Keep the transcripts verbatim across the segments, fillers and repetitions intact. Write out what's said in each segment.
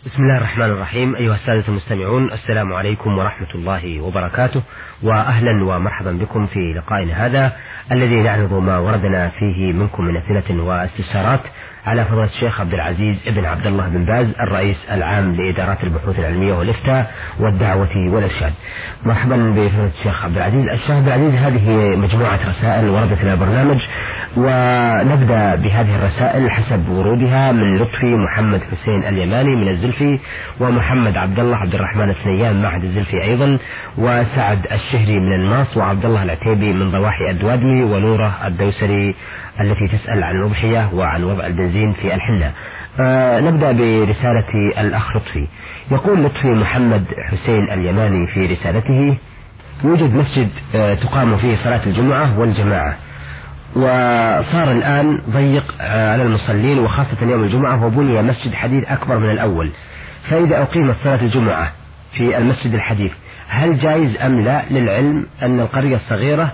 بسم الله الرحمن الرحيم. أيها السادة المستمعون، السلام عليكم ورحمة الله وبركاته، وأهلا ومرحبا بكم في لقائنا هذا الذي نعرض ما وردنا فيه منكم من أسئلة واستفسارات على فضيلة الشيخ عبد العزيز ابن عبد الله بن باز الرئيس العام لإدارات البحوث العلمية والإفتاء والدعوة والإرشاد. مرحبا بفضيلة الشيخ عبد العزيز. الشيخ عبد العزيز، هذه مجموعة رسائل وردت إلى البرنامج، ونبدأ بهذه الرسائل حسب ورودها من لطفي محمد حسين اليماني من الزلفي، ومحمد عبد الله عبد الرحمن الثنيان معهد الزلفي أيضا، وسعد الشهري من الناص، وعبد الله العتيبي من ضواحي الدوادلي، ونورة الدوسري التي تسأل عن الأضحية وعن وضع البنزين في الحنة. آه نبدأ برسالة الأخ لطفي. يقول لطفي محمد حسين اليماني في رسالته: يوجد مسجد آه تقام فيه صلاة الجمعة والجماعة، وصار الآن ضيق على المصلين وخاصة يوم الجمعة، وبني مسجد حديث أكبر من الأول، فإذا أقيمت صلاة الجمعة في المسجد الحديث هل جائز أم لا؟ للعلم أن القرية الصغيرة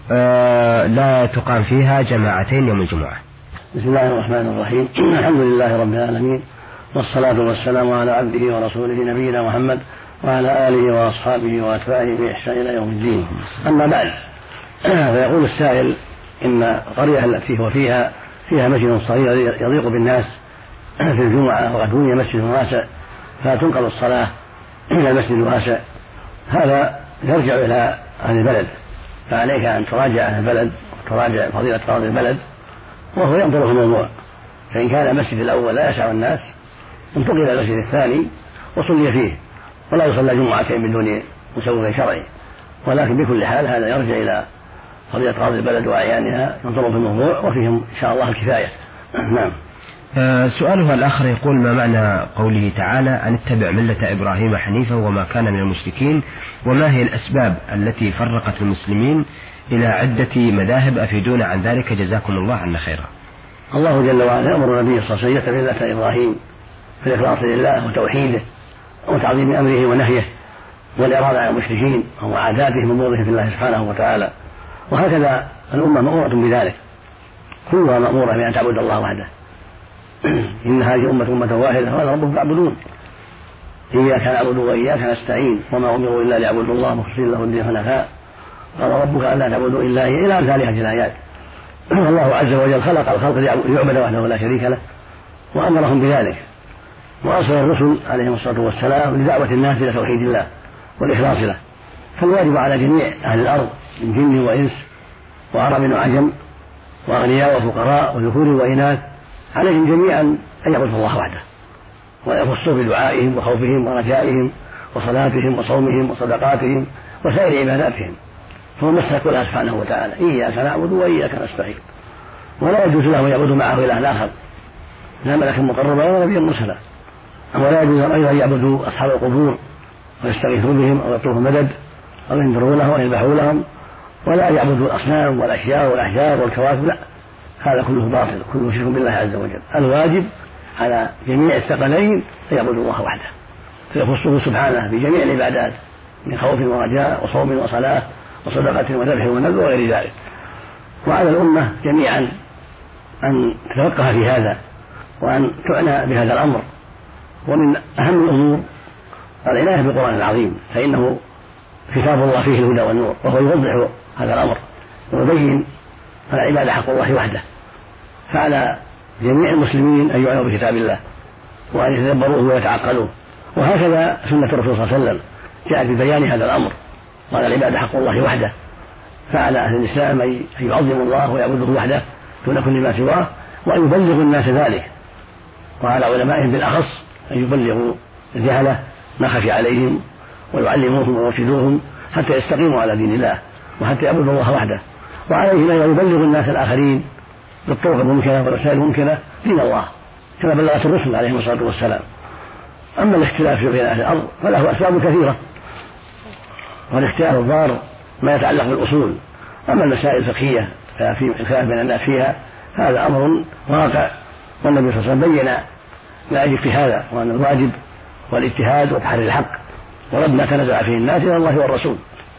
لا تقام فيها جماعتين يوم الجمعة. بسم الله الرحمن الرحيم. الحمد لله رب العالمين، والصلاة والسلام على عبده ورسوله نبينا محمد وعلى آله وأصحابه وأتباعه بإحسان إلى يوم الدين. أما بعد، فيقول السائل إن القرية التي هو فيها فيها مسجد صغير يضيق بالناس في الجمعة، وقد بني مسجد واسع فتنقل الصلاة إلى المسجد الواسع. هذا يرجع إلى أهل البلد، فعليك أن تراجع أهل البلد وتراجع فضيلة قاضي البلد وهو ينظر في الموضوع، فإن كان المسجد الأول لا يسع الناس انتقل إلى المسجد الثاني وصلي فيه، ولا يصلى جمعتين من دون مسوغ شرعي. ولكن بكل حال هذا يرجع إلى قضية قاضي البلد وأعيانها ينظروا في الموضوع وفيهم إن شاء الله الكفاية. نعم. آه سؤالها الآخر يقول: ما معنى قوله تعالى أن اتبع ملة إبراهيم حنيفا وما كان من المشركين؟ وما هي الأسباب التي فرقت المسلمين إلى عدة مذاهب؟ أفيدونا عن ذلك جزاكم الله عنا خيرا. الله جل وعلا يأمر النبي صلى الله عليه وسلم ملة إبراهيم في الإخلاص لله وتوحيده وتعظيم أمره ونهيه والإرادة عن المشركين وعاداتهم وبغضهم في الله سبحانه وتعالى. وهكذا الأمة مأمورة بذلك، كلها مأمورة بأن تعبد الله وحده. إن هذه أمة أمة واحدة وأنا ربكم فاعبدون، إياك نعبد وإياك نستعين وما أمروا إلا ليعبدوا الله مخلصين له الدين حنفاء قال ربك ألا تعبدوا إلا هي، إلى أمثال هذه الآيات. الله عز وجل خلق الخلق ليعبد وحده لا شريك له وأمرهم بذلك، وأرسل الرسل عليهم الصلاة والسلام لدعوة الناس إلى توحيد الله والإخلاص له. فالواجب على جميع أهل الأرض من جن وإنس وعرب وعجم وأغنياء وفقراء وذكور وإناث عليهم جميعا أن يعبدوا الله وحده، ويخصوا بدعائهم وخوفهم ورجائهم وصلاتهم وصومهم وصدقاتهم وسائر عباداتهم، فهو مسك كلها سبحانه وتعالى: إياك نعبد وإياك نستعين. ولا يجوز له يعبد معه إله آخر، لا ملكا مقربا ولا نبيا مرسلا. ولا يجوز أيضا أن يعبدوا أصحاب القبور ويستغيثوا بهم أو يطلبوا مدد أو ينذروا لهم أو يذبحوا لهم، ولا يعبدوا الأصنام والأشياء والأحجار والكواكب، لا، هذا كله باطل، كله شرك بالله عز وجل. الواجب على جميع الثقلين أن يعبدوا الله وحده، فيخصه سبحانه بجميع العبادات من خوف ورجاء وصوم وصلاة وصدقة وذبح ونذر وغير ذلك. وعلى الأمة جميعا أن تتفقه في هذا وأن تعنى بهذا الأمر. ومن أهم الأمور العناية بالقرآن العظيم، فإنه كتاب الله فيه الهدى والنور، وهو يوضح هذا الأمر ويبين أن العبادة حق الله وحده. فعلى جميع المسلمين أن يعنوا بكتاب الله وأن يتدبروه ويتعقلوه. وهكذا سنة الرسول صلى الله عليه وسلم جاءت ببيان هذا الأمر، وأن العبادة حق الله وحده. فعلى أهل الإسلام أن يعظموا الله ويعبدوه وحده دون كل ما سواه، وأن يبلغوا الناس ذلك. وعلى علمائهم بالأخص أن يبلغوا الجهلة ما خفي عليهم ويعلموهم ويرشدوهم حتى يستقيموا على دين الله وحتى يعبدوا الله وحده. وعليهم أن يبلغوا الناس الآخرين بالطرق الممكنة والوسائل الممكنة دين الله كما بلغت الرسل عليهم الصلاة والسلام. أما الاختلاف بين أهل الأرض فله أسباب كثيرة، والاختلاف الضار ما يتعلق بالأصول. أما المسائل الفقهية ففي الخلاف بين الناس فيها هذا أمر واقع، والنبي صلى الله عليه وسلم بين ما يجب في هذا، وأن الواجب والاجتهاد وتحري الحق ورد ما تنازع فيه الناس إلى الله والرسول،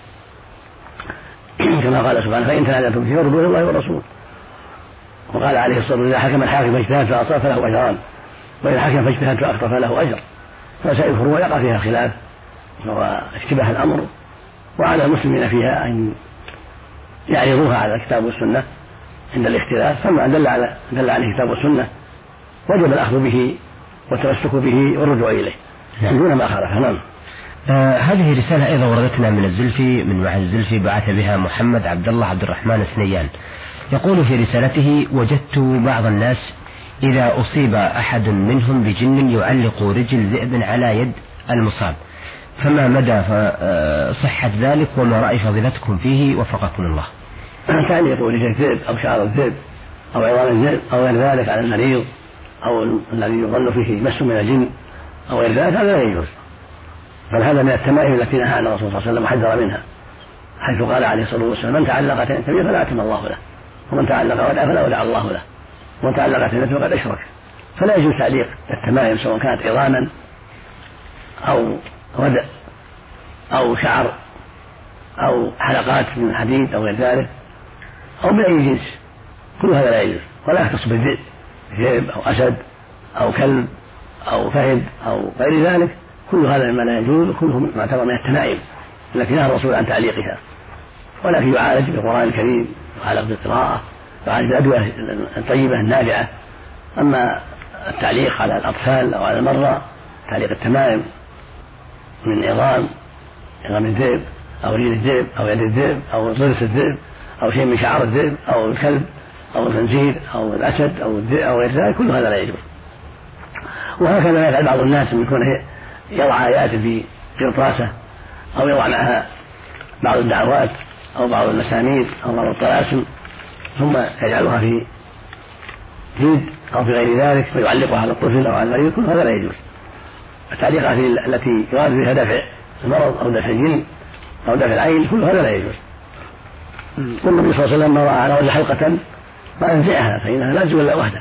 كما قال سبحانه: فإن تنازعتم فيه فردوه إلى الله والرسول. وقال عليه الصلاة والسلام: إذا حكم الحاكم فاجتهد فأصاب فله أجران، وإذا حكم فاجتهد فأخطأ فله أجر. فمسائل الفروع يقع فيها خلاف واشتباه الأمر، وعلى المسلمين فيها أن يعرضوها على الكتاب والسنة عند الاختلاف، فما دل على دل عليه الكتاب والسنة وجب الأخذ به والتمسك به والرجوع إليه دون ما خالف. نعم. آه هذه رسالة أيضا وردتنا من الزلفي، من معهد الزلفي، بعث بها محمد عبد الله عبد الرحمن الثنيان، يقول في رسالته: وجدت بعض الناس إذا أصيب أحد منهم بجن يعلق رجل ذئب على يد المصاب، فما مدى صحة ذلك وما رأي فضيلتكم فيه وفقكم الله؟ تعليق رجل الذئب أو شعر الذئب أو عظام الذئب أو غير ذلك على المريض أو الذي يظن فيه مس من الجن أو غير ذلك هذا لا يجوز، بل هذا من التمائم التي نهى عنها الرسول صلى الله عليه وسلم وحذر منها، حيث قال عليه الصلاة والسلام: من تعلق تميمة فلا أتم الله له، ومن تعلق ودع فلا ودع الله له، ومن تعلق تميمة فقد أشرك. فلا يجوز تعليق التمائم سواء كانت عظاما أو ودع أو شعر أو حلقات من حديد أو غير ذلك أو من أي جنس، كل هذا لا يجوز، ولا يختص بالذئب، ذئب أو أسد أو كلب أو فهد أو غير ذلك، كل هذا مما لا يجوز، كله معتبر من التمائم التي نهى الرسول عن تعليقها، ولكن يعالج بالقرآن الكريم، يعالج بالقراءة، يعالج بالأدوية الطيبة النافعة. أما التعليق على الأطفال أو على المرضى، تعليق التمائم من عظام عظام الذئب أو ريل الذئب أو يد الذئب أو ضرس الذئب أو شيء من شعر الذئب أو الكلب أو الخنزير أو الأسد أو الذئب أو غير ذلك، كل هذا لا يجوز. وهكذا يفعل بعض الناس من يكون يضع آيات في قرطاسة أو يضع معها بعض الدعوات أو بعض المسامير أو بعض الطلاسم ثم يجعلها في جلد أو في غير ذلك فيعلقها على الطفل أو على المريض، كل هذا لا يجوز. التعليقات التي يراد بها دفع المرض أو دفع الجن أو دفع العين كل هذا لا يجوز. والنبي صلى الله عليه وسلم ما رأى على وجه حلقة ما أنزعها فإنها لا تزول إلا وحدها،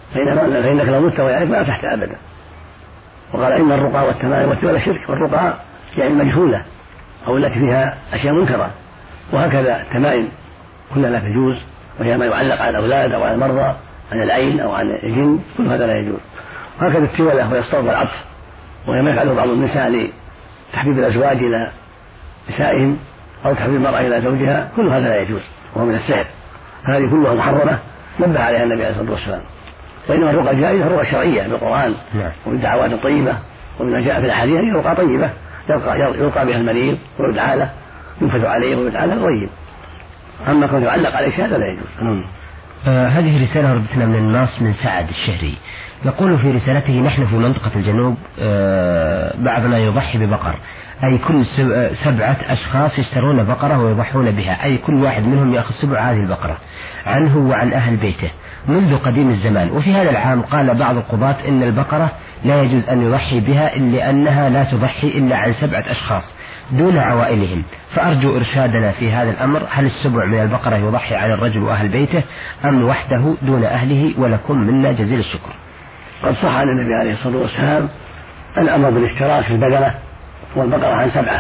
فإنك لو مت ويعرف ما أفتحت أبدا. وقال: إن الرقى والتمائم والتولى شرك، والرقى يعني مجهولة أو التي فيها أشياء منكرة، وهكذا التمائم كلها لا تجوز، وهي ما يعلق على الأولاد أو على المرضى عن العين أو عن الجن، كل هذا لا يجوز. وهكذا التولى والصوت والعطف، وهي ما يفعله بعض النساء لتحبيب الأزواج إلى نسائهم أو تحبيب المرأة إلى زوجها، كل هذا لا يجوز وهو من السحر، هذه كلها محرمة نبه عليها النبي عليه الصلاة والسلام. وإنما الرقى الجائزة الرقى الشرعية بالقرآن والدعوات الطيبة، ومن جاء في الأحاديث هي رقى طيبة يلقى بها المريض ويدعى له، ينفث عليه ويدعى له طيب. أما كون يعلق عليه هذا لا يجوز. آه هذه رسالة ردتنا من الناس من سعد الشهري، يقول في رسالته: نحن في منطقة الجنوب آه بعضنا يضحي ببقر، أي كل سبعة أشخاص يشترون بقرة ويضحون بها، أي كل واحد منهم يأخذ سبع هذه البقرة عنه وعن أهل بيته منذ قديم الزمان. وفي هذا العام قال بعض القضاة إن البقرة لا يجوز أن يضحي بها إلا أنها لا تضحي إلا عن سبعة أشخاص دون عوائلهم، فأرجو إرشادنا في هذا الأمر، هل السبع من البقرة يضحي عن الرجل وأهل بيته أم وحده دون أهله؟ ولكم منا جزيل الشكر. قد صح عن النبي عليه الصلاة والسلام الأمر بالاشتراك في البدنة والبقرة عن سبعة،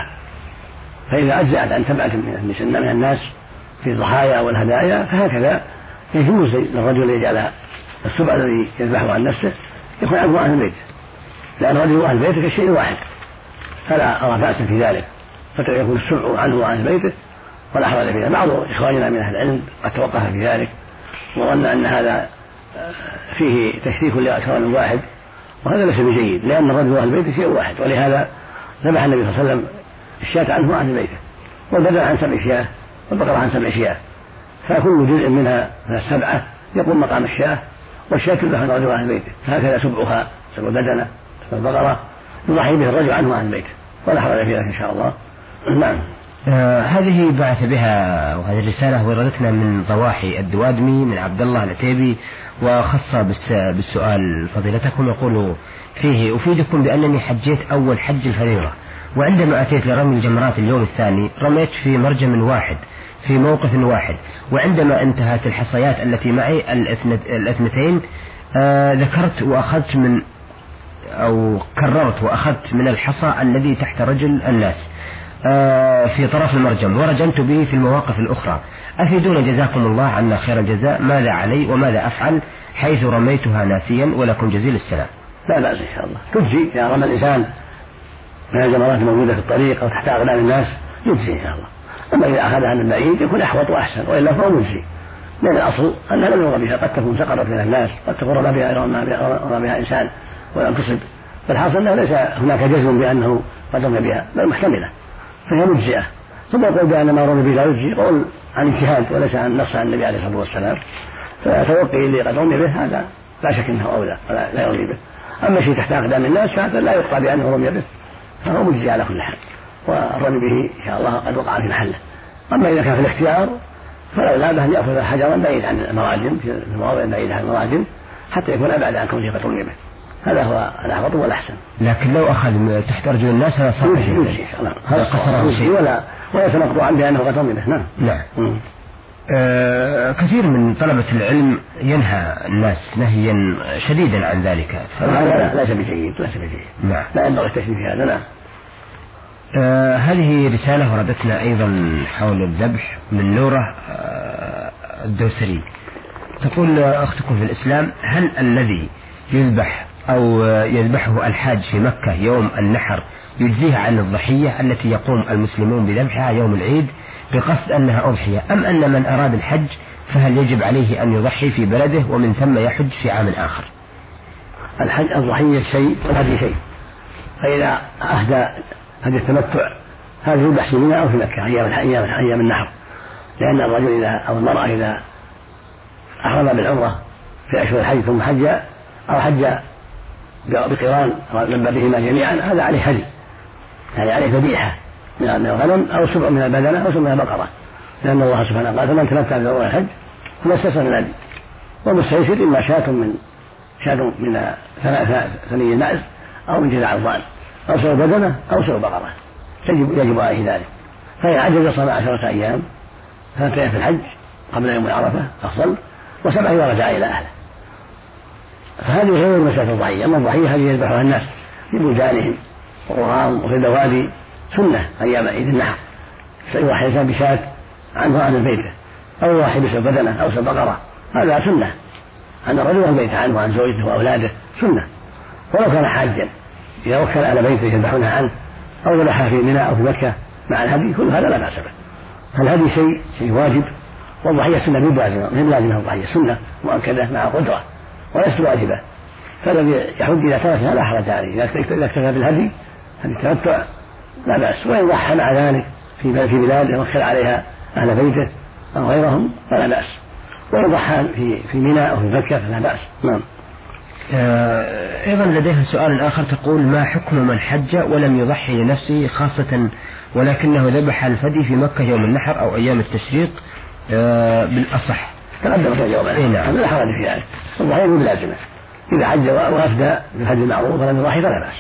فإذا أجزأت عن سبعة من الناس في الضحايا والهدايا فهكذا يجوز للرجل يجعل السبع الذي يذبحه عن نفسه يكون عنه أهل البيت، لأن الرجل وأهل بيته كشيء واحد، فلا أرى بأسا في ذلك، فيكون السبع عنه وأهل بيته ولا حرج في ذلك. بعض إخواننا من أهل العلم قد توقف في ذلك وظن أن هذا فيه تشريك لأكثر من واحد، وهذا ليس بجيد، لأن الرجل وأهل بيته شيء واحد، ولهذا ذبح النبي صلى الله عليه وسلم الشاة عنه وأهل بيته، والبدن عن سبع شياه والبقرة عن سبع شياه، فكل جزء منها من السبعة يقوم مقام الشاة، والشاة تذبح عن الرجل وأهل بيته، فهكذا سبعها سبع البدنة سبع البقرة يضحي به الرجل عنه وأهل بيته، ولا حرج في ذلك إن شاء الله. نعم. آه هذه بعث بها وهذه الرسالة وردتنا من ضواحي الدوادمي من عبد الله العتيبي، وخاصة بالسؤال فضيلتكم، يقول فيه: أفيدكم بأنني حجيت أول حج الفريضة، وعندما أتيت لرمي الجمرات اليوم الثاني رميت في مرجم واحد في موقف واحد، وعندما انتهت الحصيات التي معي الاثنتين آه ذكرت وأخذت من أو كررت وأخذت من الحصى الذي تحت رجل الناس آه في طرف المرجم ورجمت به في المواقف الأخرى. أفيدون جزاكم الله عنا خير الجزاء، ماذا علي وماذا أفعل حيث رميتها ناسيا؟ ولكم جزيل السلام. لا بأس إن شاء الله تجزي إذا رمى الإنسان من الجمرات الموجودة في الطريق أو تحت أقدام الناس يجزي إن شاء الله. أما إذا أخذها من بعيد يكون أحوط وأحسن، وإلا فهو مجزي، لأن الأصل أنها لم يرى بها، قد تكون سقطت من الناس، قد تكون رمى بها رمى بها إنسان ولم تصب، فالحاصل أنه ليس هناك جزم بأنه قد رمى بها بل محتملة فهي مجزئة. ثم يقول بأن ما رمى به لا يجزي قول عن اجتهاد وليس عن نص عن النبي عليه الصلاة والسلام، فتوقي اللي قد رمي به هذا لا شك أنه أولى ولا لا يرمي به. أما شيء تحت أقدام الناس فهذا لا يقطع بأنه رمي به، فهو مجزي على كل حال، والرمي به إن شاء الله قد وقع في محله. أما إذا كان في الاختيار فلا لا بأس يأخذ حجرا بعيد عن المراجم في المواضع بعيد عن المراجم حتى يكون أبعد عن كونه قد رمي به، هذا هو الأحوط والأحسن. لكن لو أخذ تحت أرجل الناس هذا صعب هذا قصره شيء ولا وليس مقطوعا بأنه قد رمي به. نعم. نعم. آه كثير من طلبة العلم ينهى الناس نهيا شديدا عن ذلك، هذا ليس بجيد ليس بجيد. نعم. لا ينبغي التشديد في هذا. نعم. آه هذه رسالة وردتنا أيضا حول الذبح من نورة آه الدوسري، تقول أختكم في الإسلام: هل الذي يذبح أو يذبحه الحاج في مكة يوم النحر يجزيه عن الضحية التي يقوم المسلمون بذبحها يوم العيد بقصد أنها أضحية، أم أن من أراد الحج فهل يجب عليه أن يضحي في بلده ومن ثم يحج في عام آخر؟ الحج الضحية شيء والهدي شيء، فإذا أهدى هدي التمتع هذا يذبح في منى أو في مكة أيام أيام النحر، لأن الرجل إذا أو المرأة إذا أحرم بالعمرة في أشهر الحج ثم حج أو حج بقران لبى بهما جميعا هذا عليه هدي، يعني عليه ذبيحة من الغنم أو سبع من البدنة أو سبع من البقرة، لأن الله سبحانه قال: فمن تمتع بعمرة الحج فما استيسر من الهدي، والمستيسر إما شاة من شاة من ثني المعز أو من جذع الضأن أو سبع بدنة أو سبع بقرة، يجب يجب عليه ذلك. فإن عجز صام عشرة أيام ثلاثة أيام في الحج قبل يوم عرفة أفضل، وسبعة إذا رجع إلى أهله. فهذه غير مسألة الضحية. أما الضحية هذه يذبحها الناس في بلدانهم وقرام وفي البوادي سنة أيام عيد النحر، يضحي الإنسان بشاة عنه عن بيته أو يضحي بسبع بدنة أو سبع بقرة، هذا سنة عن الرجل عن بيته عنه وعن زوجته وأولاده سنة. ولو كان حاجا إذا وكل أهل بيته يذبحونها عنه أو ذبحها في منى أو في مكة مع الهدي كل هذا لا بأس به. فالهدي شيء شيء واجب، والضحية سنة من لازمة من لازمة الضحية سنة مؤكدة مع قدرة وليست واجبة. فالذي يحج إذا تركها لا حرج عليه، إذا اكتفى بالهدي هدي التمتع لا بأس، وإن ضحى مع ذلك في في بلاد يوكل عليها أهل بيته أو غيرهم فلا بأس، وإن ضحى في في منى أو في مكة فلا بأس. نعم. آه أيضا لديها سؤال آخر، تقول: ما حكم من حج ولم يضحي لنفسه خاصة ولكنه ذبح الفدي في مكة يوم النحر أو أيام التشريق آه بالأصح؟ تقدم في اليوم إيه نعم. لا حرج في ذلك، الضحية بلازمة، إذا حج وأفدى بالحج المعروف ولم يضحي فلا بأس.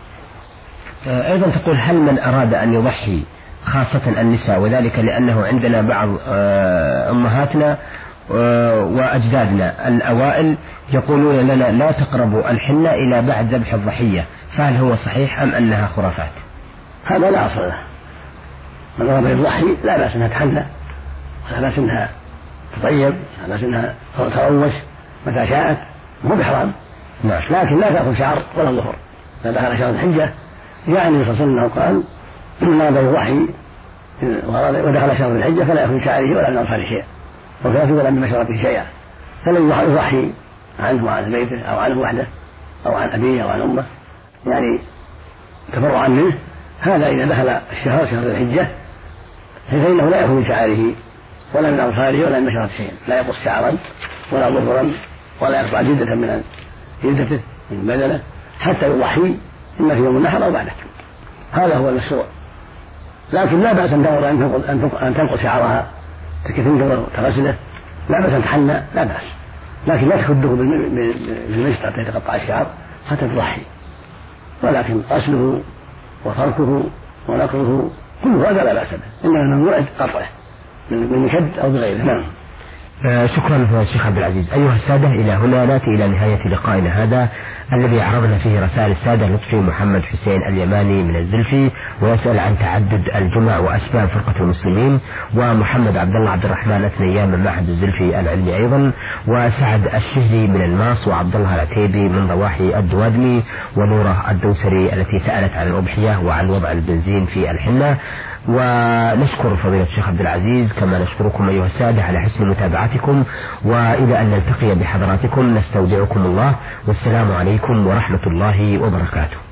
آه أيضا تقول: هل من أراد أن يضحي خاصة النساء، وذلك لأنه عندنا بعض آه أمهاتنا وأجدادنا الأوائل يقولون لنا لا تقربوا الحنة إلى بعد ذبح الضحية، فهل هو صحيح أم أنها خرافات؟ هذا لا أصل له. من أراد يضحي لا بأس أنها تحنى ولا بأس أنها تطيب ولا بأس أنها تروش متى شاءت، مو بحرام. نعم. لكن لا تأخذ شعر ولا ظهر. إذا دخل شهر الحجة يعني صلى الله عليه وسلم قال: من أراد يضحي ودخل شهر الحجة فلا يأخذ شعره ولا من أظفاره شيئا وكافي ولا من مشربه شيئا، فلن يضحي عنه وعن بيته أو عنه وحده أو عن أبيه أو عن أمه يعني تبرعا منه. هذا إذا دخل الشهر شهر الحجة فإنه لا يأخذ من شعره ولا من أظفاره ولا من مشربه شيئا، لا يقص شعرا ولا ظفرا ولا يقطع جلدة من جلدته من بدنه حتى يضحي إما في يوم النحر أو بعده. هذا هو المشروع. لكن لا بأس أن تنقص شعرها تكتنجر وتغسله، لا بأس أن تحنى لا بأس، لكن لا تخده بالمشط حتى يتقطع الشعر حتى تضحي، ولكن غسله وفركه ونقره كل هذا لا بأس به، إنما الممنوع قطعه بالمشد أو بغيره. نعم. آه شكرا يا شيخ عبد العزيز. أيها السادة، إلى هنا نأتي إلى نهاية لقائنا هذا الذي عرضنا فيه رسائل السادة لطفي محمد حسين اليماني من الزلفي ويسأل عن تعدد الجمع وأسباب فرقة المسلمين، ومحمد عبد الله عبد الرحمن أثنيان من معهد الزلفي العلمي أيضا، وسعد الشهري من الماس، وعبد الله العتيبي من ضواحي الدوادمي، ونورة الدوسري التي سألت عن الأضحية وعن وضع البنزين في الحنة. ونشكر فضيلة الشيخ عبد العزيز، كما نشكركم أيها السادة على حسن متابعتكم، وإلى أن نلتقي بحضراتكم نستودعكم الله، والسلام عليكم ورحمة الله وبركاته.